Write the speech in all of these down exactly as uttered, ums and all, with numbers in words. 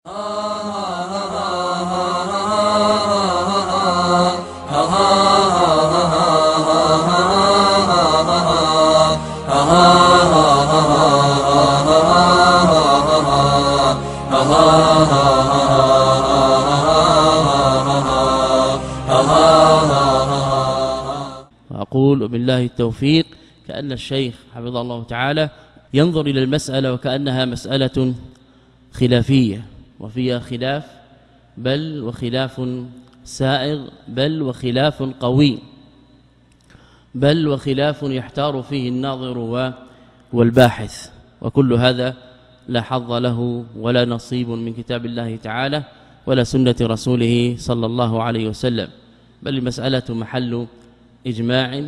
أقول بالله التوفيق كأن الشيخ حفظه الله تعالى ينظر إلى المسألة وكأنها مسألة خلافية وفيها خلاف، بل وخلاف سائغ، بل وخلاف قوي، بل وخلاف يحتار فيه الناظر والباحث، وكل هذا لا حظ له ولا نصيب من كتاب الله تعالى ولا سنة رسوله صلى الله عليه وسلم، بل المسألة محل إجماع.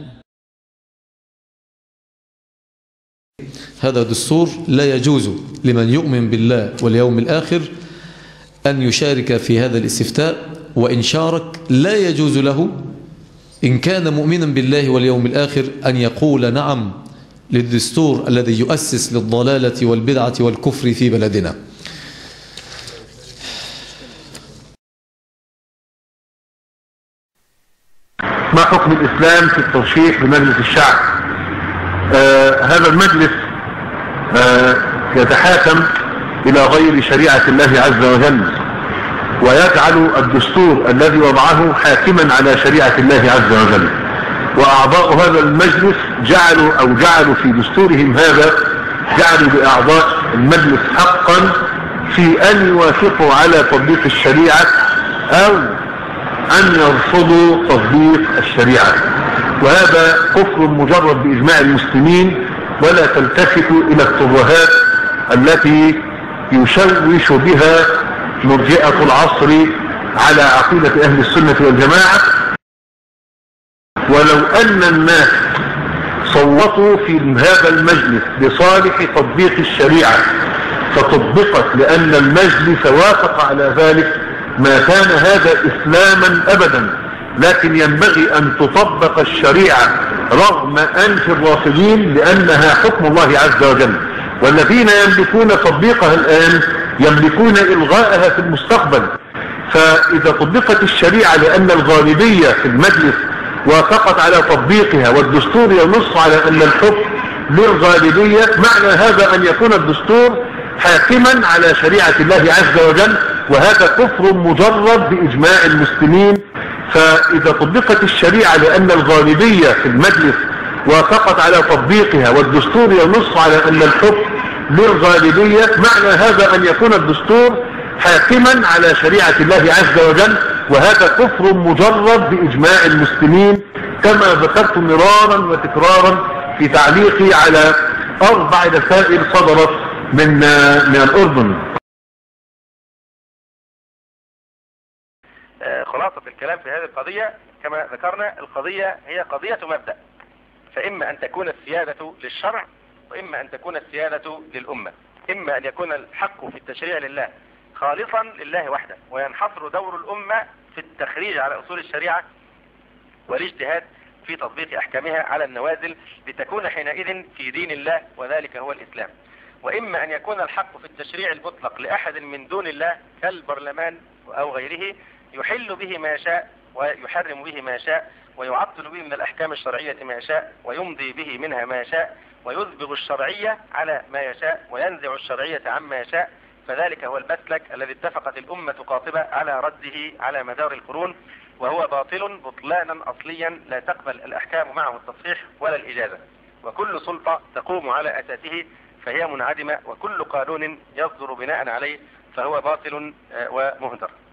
هذا دستور لا يجوز لمن يؤمن بالله واليوم الآخر أن يشارك في هذا الاستفتاء، وإن شارك لا يجوز له إن كان مؤمنا بالله واليوم الآخر أن يقول نعم للدستور الذي يؤسس للضلالة والبدعة والكفر في بلدنا. ما حكم الإسلام في الترشيح بمجلس الشعب؟ آه هذا المجلس آه يتحاكم إلى غير شريعة الله عز وجل، ويجعل الدستور الذي وضعه حاكما على شريعة الله عز وجل، وأعضاء هذا المجلس جعلوا أو جعلوا في دستورهم هذا جعلوا لأعضاء المجلس حقا في أن يوافقوا على تطبيق الشريعة أو أن يرفضوا تطبيق الشريعة، وهذا كفر مجرد بإجماع المسلمين، ولا تلتفت إلى الترهات التي يشوش بها مرجئة العصر على عقيدة أهل السنة والجماعة. ولو أن الناس صوتوا في هذا المجلس لصالح تطبيق الشريعة فطبقت لأن المجلس وافق على ذلك ما كان هذا إسلاما أبدا، لكن ينبغي أن تطبق الشريعة رغم أنف الرافضين لأنها حكم الله عز وجل، والذين يملكون تطبيقها الآن يملكون إلغاءها في المستقبل. فإذا طبقت الشريعة لأن الغالبية في المجلس وافقت على تطبيقها والدستور ينص على أن الحكم للغالبية، معنى هذا أن يكون الدستور حاكما على شريعة الله عز وجل، وهذا كفر مجرد بإجماع المسلمين. فإذا طبقت الشريعة لأن الغالبية في المجلس وافقت على تطبيقها والدستور ينص على أن الحكم للغالبية، معنى هذا أن يكون الدستور حاكما على شريعة الله عز وجل، وهذا كفر مجرد بإجماع المسلمين، كما ذكرت مرارا وتكرارا في تعليقي على أربع رسائل صدرت من من الأردن. خلاصة الكلام في هذه القضية كما ذكرنا، القضية هي قضية مبدأ، فإما أن تكون السيادة للشرع وإما أن تكون السيادة للأمة. إما أن يكون الحق في التشريع لله خالصا لله وحده، وينحصر دور الأمة في التخريج على أصول الشريعة والاجتهاد في تطبيق أحكامها على النوازل لتكون حينئذ في دين الله، وذلك هو الإسلام. وإما أن يكون الحق في التشريع المطلق لأحد من دون الله كالبرلمان أو غيره، يحل به ما يشاء ويحرم به ما يشاء ويعطل به من الأحكام الشرعية ما يشاء ويمضي به منها ما يشاء ويذبغ الشرعية على ما يشاء وينزع الشرعية عما يشاء. فذلك هو المسلك الذي اتفقت الأمة قاطبة على رده على مدار القرون، وهو باطل بطلانا أصليا لا تقبل الأحكام معه التصحيح ولا الإجازة، وكل سلطة تقوم على أساسه فهي منعدمة، وكل قانون يصدر بناء عليه فهو باطل ومهدر.